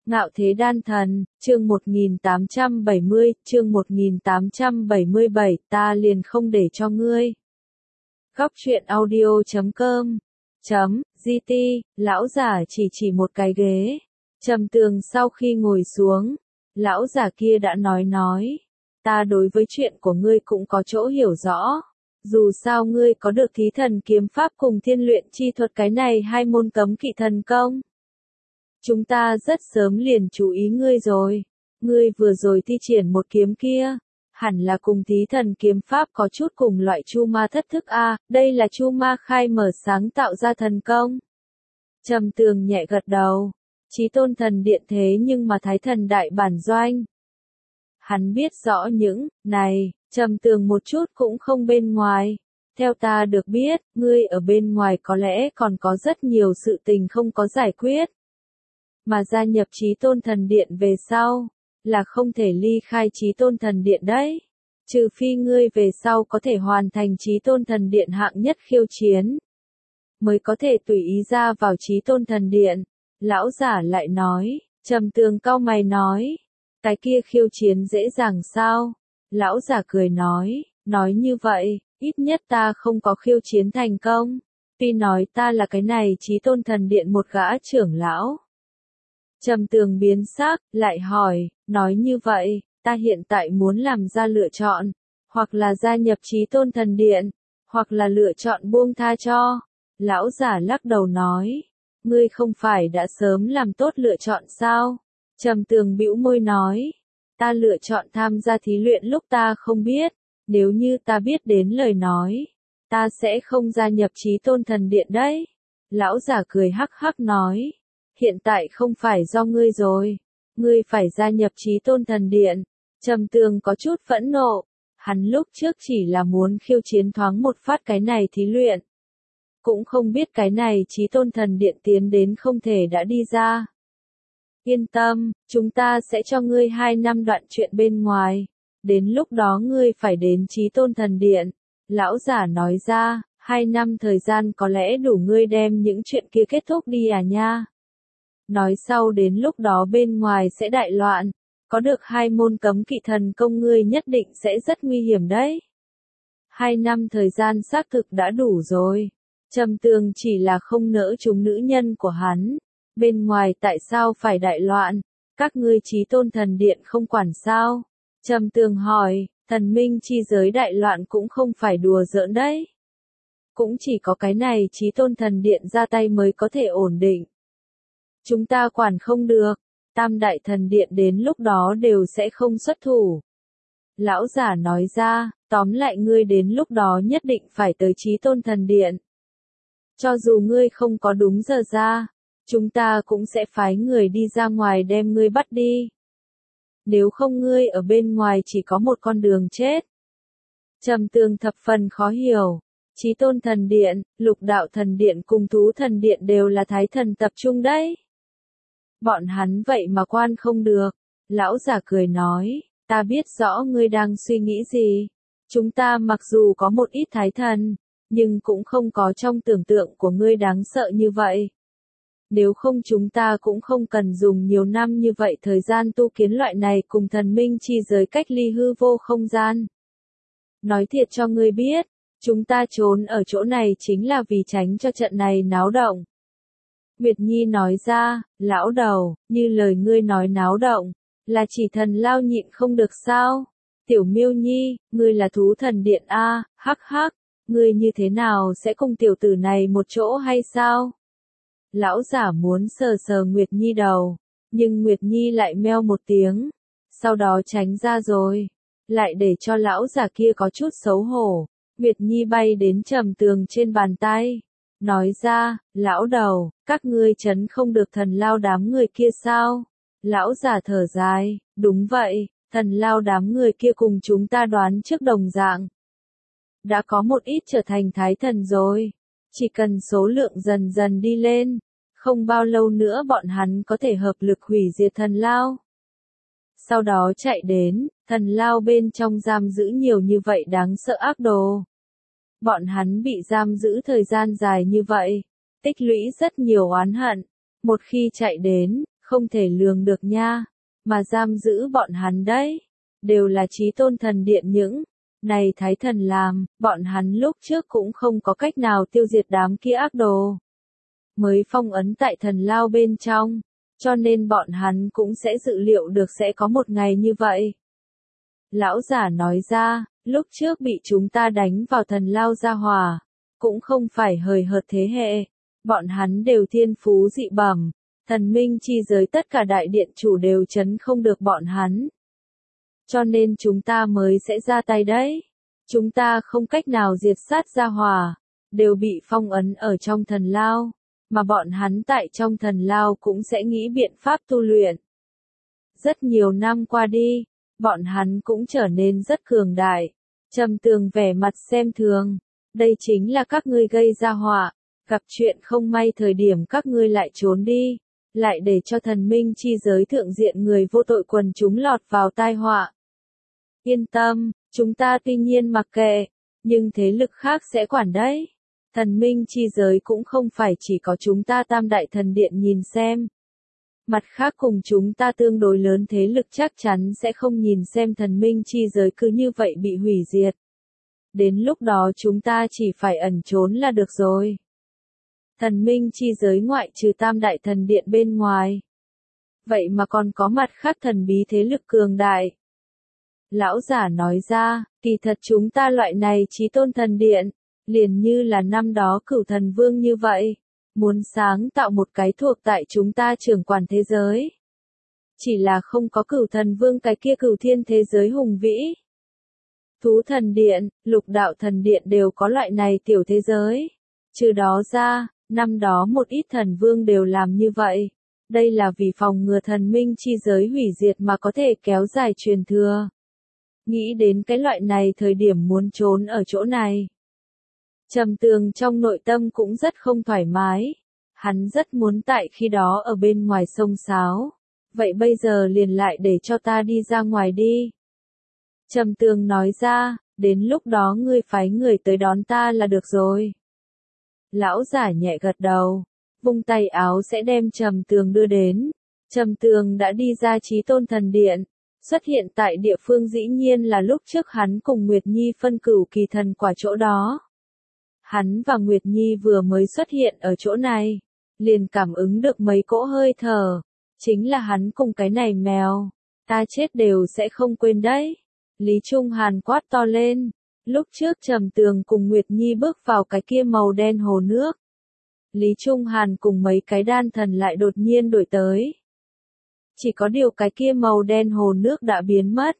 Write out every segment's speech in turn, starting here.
Ngạo Thế Đan Thần, chương 1870, ta liền không để cho ngươi. Góc truyện audio.com .gt, lão giả chỉ một cái ghế. Trầm Tường sau khi ngồi xuống, lão giả kia đã nói, ta đối với chuyện của ngươi cũng có chỗ hiểu rõ. Dù sao ngươi có được thí thần kiếm pháp cùng thiên luyện chi thuật, cái này hai môn cấm kỵ thần công. Chúng ta rất sớm liền chú ý ngươi rồi. Ngươi vừa rồi thi triển một kiếm kia, hẳn là cùng thí thần kiếm pháp có chút cùng loại chu ma thất thức a, đây là chu ma khai mở sáng tạo ra thần công. Trầm Tường nhẹ gật đầu, Chí Tôn Thần Điện thế nhưng mà Thái Thần đại bản doanh. Hắn biết rõ những này, Trầm Tường một chút cũng không bên ngoài. Theo ta được biết, ngươi ở bên ngoài có lẽ còn có rất nhiều sự tình không có giải quyết. Mà gia nhập Chí Tôn Thần Điện về sau, là không thể ly khai Chí Tôn Thần Điện đấy. Trừ phi ngươi về sau có thể hoàn thành Chí Tôn Thần Điện hạng nhất khiêu chiến, mới có thể tùy ý ra vào Chí Tôn Thần Điện. Lão giả lại nói, Trầm Tường cau mày nói, cái kia khiêu chiến dễ dàng sao? Lão giả cười nói như vậy, ít nhất ta không có khiêu chiến thành công. Tuy nói ta là cái này Chí Tôn Thần Điện một gã trưởng lão. Trầm Tường biến sắc, lại hỏi, nói như vậy, ta hiện tại muốn làm ra lựa chọn, hoặc là gia nhập Chí Tôn Thần Điện, hoặc là lựa chọn buông tha cho. Lão giả lắc đầu nói, ngươi không phải đã sớm làm tốt lựa chọn sao? Trầm Tường bĩu môi nói, ta lựa chọn tham gia thí luyện lúc ta không biết, nếu như ta biết đến lời nói, ta sẽ không gia nhập Chí Tôn Thần Điện đấy. Lão giả cười hắc hắc nói, hiện tại không phải do ngươi rồi, ngươi phải gia nhập Chí Tôn Thần Điện. Trầm Tường có chút phẫn nộ, hắn lúc trước chỉ là muốn khiêu chiến thoáng một phát cái này thí luyện. Cũng không biết cái này Chí Tôn Thần Điện tiến đến không thể đã đi ra. Yên tâm, chúng ta sẽ cho ngươi 2 năm đoạn chuyện bên ngoài. Đến lúc đó ngươi phải đến Chí Tôn Thần Điện. Lão giả nói ra, 2 năm thời gian có lẽ đủ ngươi đem những chuyện kia kết thúc đi à nha. Nói sau đến lúc đó bên ngoài sẽ đại loạn. Có được 2 môn cấm kỵ thần công ngươi nhất định sẽ rất nguy hiểm đấy. 2 năm thời gian xác thực đã đủ rồi. Trầm Tường chỉ là không nỡ chúng nữ nhân của hắn. Bên ngoài tại sao phải đại loạn? Các ngươi Chí Tôn Thần Điện không quản sao? Trầm Tường hỏi, thần minh chi giới đại loạn cũng không phải đùa giỡn đấy. Cũng chỉ có cái này Chí Tôn Thần Điện ra tay mới có thể ổn định. Chúng ta quản không được, Tam Đại Thần Điện đến lúc đó đều sẽ không xuất thủ. Lão giả nói ra, tóm lại ngươi đến lúc đó nhất định phải tới Chí Tôn Thần Điện. Cho dù ngươi không có đúng giờ ra, chúng ta cũng sẽ phái người đi ra ngoài đem ngươi bắt đi. Nếu không ngươi ở bên ngoài chỉ có một con đường chết. Trầm Tường thập phần khó hiểu. Chí Tôn Thần Điện, Lục Đạo Thần Điện cùng Thú Thần Điện đều là Thái Thần tập trung đấy. Bọn hắn vậy mà quan không được. Lão giả cười nói, ta biết rõ ngươi đang suy nghĩ gì. Chúng ta mặc dù có một ít Thái Thần, nhưng cũng không có trong tưởng tượng của ngươi đáng sợ như vậy. Nếu không chúng ta cũng không cần dùng nhiều năm như vậy thời gian tu kiến loại này cùng thần minh chi giới cách ly hư vô không gian. Nói thiệt cho ngươi biết, chúng ta trốn ở chỗ này chính là vì tránh cho trận này náo động. Nguyệt Nhi nói ra, lão đầu, như lời ngươi nói náo động, là chỉ thần lao nhịn không được sao? Tiểu Miêu Nhi, ngươi là Thú Thần Điện a, hắc hắc, ngươi như thế nào sẽ cùng tiểu tử này một chỗ hay sao? Lão giả muốn sờ Nguyệt Nhi đầu, nhưng Nguyệt Nhi lại meo một tiếng, sau đó tránh ra rồi, lại để cho lão giả kia có chút xấu hổ. Nguyệt Nhi bay đến Trầm Tường trên bàn tay, nói ra, lão đầu, các ngươi trấn không được thần lao đám người kia sao? Lão giả thở dài, đúng vậy, thần lao đám người kia cùng chúng ta đoán trước đồng dạng. Đã có một ít trở thành Thái Thần rồi, chỉ cần số lượng dần dần đi lên, không bao lâu nữa bọn hắn có thể hợp lực hủy diệt thần lao. Sau đó chạy đến, thần lao bên trong giam giữ nhiều như vậy đáng sợ ác đồ. Bọn hắn bị giam giữ thời gian dài như vậy, tích lũy rất nhiều oán hận. Một khi chạy đến, không thể lường được nha, mà giam giữ bọn hắn đấy, đều là chí tôn thần điện những này thái thần làm, bọn hắn lúc trước cũng không có cách nào tiêu diệt đám kia ác đồ. Mới phong ấn tại thần lao bên trong, cho nên bọn hắn cũng sẽ dự liệu được sẽ có một ngày như vậy. Lão giả nói ra, lúc trước bị chúng ta đánh vào thần lao gia hỏa, cũng không phải hời hợt thế hệ, bọn hắn đều thiên phú dị bẩm, thần minh chi giới tất cả đại điện chủ đều chấn không được bọn hắn. Cho nên chúng ta mới sẽ ra tay đấy. Chúng ta không cách nào diệt sát gia hỏa, đều bị phong ấn ở trong thần lao, mà bọn hắn tại trong thần lao cũng sẽ nghĩ biện pháp tu luyện. Rất nhiều năm qua đi, bọn hắn cũng trở nên rất cường đại. Trầm Tường vẻ mặt xem thường, đây chính là các ngươi gây ra họa, gặp chuyện không may thời điểm các ngươi lại trốn đi, lại để cho thần minh chi giới thượng diện người vô tội quần chúng lọt vào tai họa. Yên tâm, chúng ta tuy nhiên mặc kệ, nhưng thế lực khác sẽ quản đấy. Thần minh chi giới cũng không phải chỉ có chúng ta Tam Đại Thần Điện nhìn xem. Mặt khác cùng chúng ta tương đối lớn thế lực chắc chắn sẽ không nhìn xem thần minh chi giới cứ như vậy bị hủy diệt. Đến lúc đó chúng ta chỉ phải ẩn trốn là được rồi. Thần minh chi giới ngoại trừ Tam Đại Thần Điện bên ngoài. Vậy mà còn có mặt khác thần bí thế lực cường đại. Lão giả nói ra, kỳ thật chúng ta loại này chí tôn thần điện, liền như là năm đó Cửu Thần Vương như vậy, muốn sáng tạo một cái thuộc tại chúng ta trưởng quản thế giới. Chỉ là không có Cửu Thần Vương cái kia cửu thiên thế giới hùng vĩ. Thú thần điện, lục đạo thần điện đều có loại này tiểu thế giới. Trừ đó ra, năm đó một ít thần vương đều làm như vậy. Đây là vì phòng ngừa thần minh chi giới hủy diệt mà có thể kéo dài truyền thừa. Nghĩ đến cái loại này thời điểm muốn trốn ở chỗ này. Trầm Tường trong nội tâm cũng rất không thoải mái. Hắn rất muốn tại khi đó ở bên ngoài sông sáo. Vậy bây giờ liền lại để cho ta đi ra ngoài đi. Trầm Tường nói ra, đến lúc đó ngươi phái người tới đón ta là được rồi. Lão giả nhẹ gật đầu, vung tay áo sẽ đem Trầm Tường đưa đến. Trầm Tường đã đi ra Chí Tôn Thần Điện, xuất hiện tại địa phương dĩ nhiên là lúc trước hắn cùng Nguyệt Nhi phân cửu kỳ thần quả chỗ đó. Hắn và Nguyệt Nhi vừa mới xuất hiện ở chỗ này, liền cảm ứng được mấy cỗ hơi thở, chính là hắn cùng cái này mèo, ta chết đều sẽ không quên đấy. Lý Trung Hàn quát to lên, lúc trước Trầm Tường cùng Nguyệt Nhi bước vào cái kia màu đen hồ nước. Lý Trung Hàn cùng mấy cái đan thần lại đột nhiên đổi tới. Chỉ có điều cái kia màu đen hồ nước đã biến mất.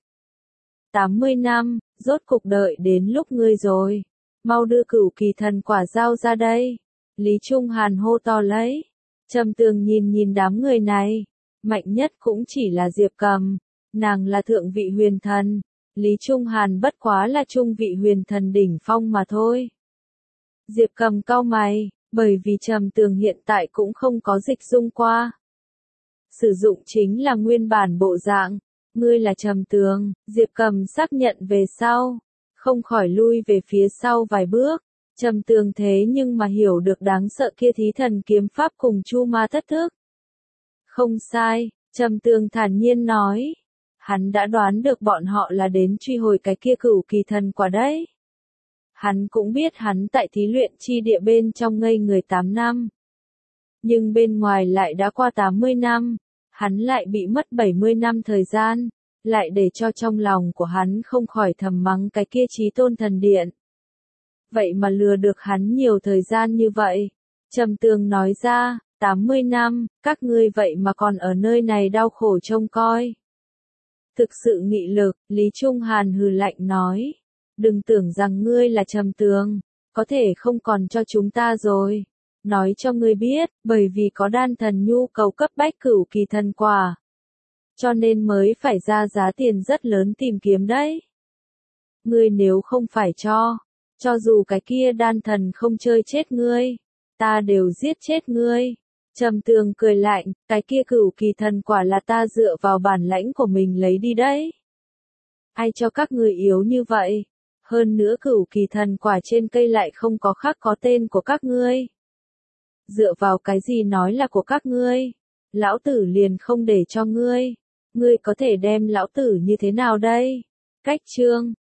80 năm, rốt cục đợi đến lúc ngươi rồi. Mau đưa cửu kỳ thần quả giao ra đây. Lý Trung Hàn hô to lấy. Trầm Tường nhìn đám người này. Mạnh nhất cũng chỉ là Diệp Cầm. Nàng là thượng vị huyền thần. Lý Trung Hàn bất quá là trung vị huyền thần đỉnh phong mà thôi. Diệp Cầm cau mày, bởi vì Trầm Tường hiện tại cũng không có dịch dung qua. Sử dụng chính là nguyên bản bộ dạng. Ngươi là Trầm Tường, Diệp Cầm xác nhận về sau. Không khỏi lui về phía sau vài bước. Trầm Tường thế nhưng mà hiểu được đáng sợ kia thí thần kiếm pháp cùng chu ma thất thức. Không sai, Trầm Tường thản nhiên nói. Hắn đã đoán được bọn họ là đến truy hồi cái kia cửu kỳ thần quả đấy. Hắn cũng biết hắn tại thí luyện chi địa bên trong ngây người 8 năm. Nhưng bên ngoài lại đã qua 80 năm. Hắn lại bị mất 70 năm thời gian. Lại để cho trong lòng của hắn không khỏi thầm mắng cái kia Chí Tôn Thần Điện. Vậy mà lừa được hắn nhiều thời gian như vậy. Trầm Tường nói ra, 80 năm, các ngươi vậy mà còn ở nơi này đau khổ trông coi. Thực sự nghị lực, Lý Trung Hàn hừ lạnh nói. Đừng tưởng rằng ngươi là Trầm Tường, có thể không còn cho chúng ta rồi. Nói cho ngươi biết, bởi vì có đan thần nhu cầu cấp bách cửu kỳ thần quả. Cho nên mới phải ra giá tiền rất lớn tìm kiếm đấy. Ngươi nếu không phải cho dù cái kia đan thần không chơi chết ngươi, ta đều giết chết ngươi. Trầm Tường cười lạnh, cái kia cửu kỳ thần quả là ta dựa vào bản lãnh của mình lấy đi đấy. Ai cho các ngươi yếu như vậy? Hơn nữa cửu kỳ thần quả trên cây lại không có khắc có tên của các ngươi. Dựa vào cái gì nói là của các ngươi? lão tử liền không để cho ngươi. Ngươi có thể đem lão tử như thế nào đây? Cách chương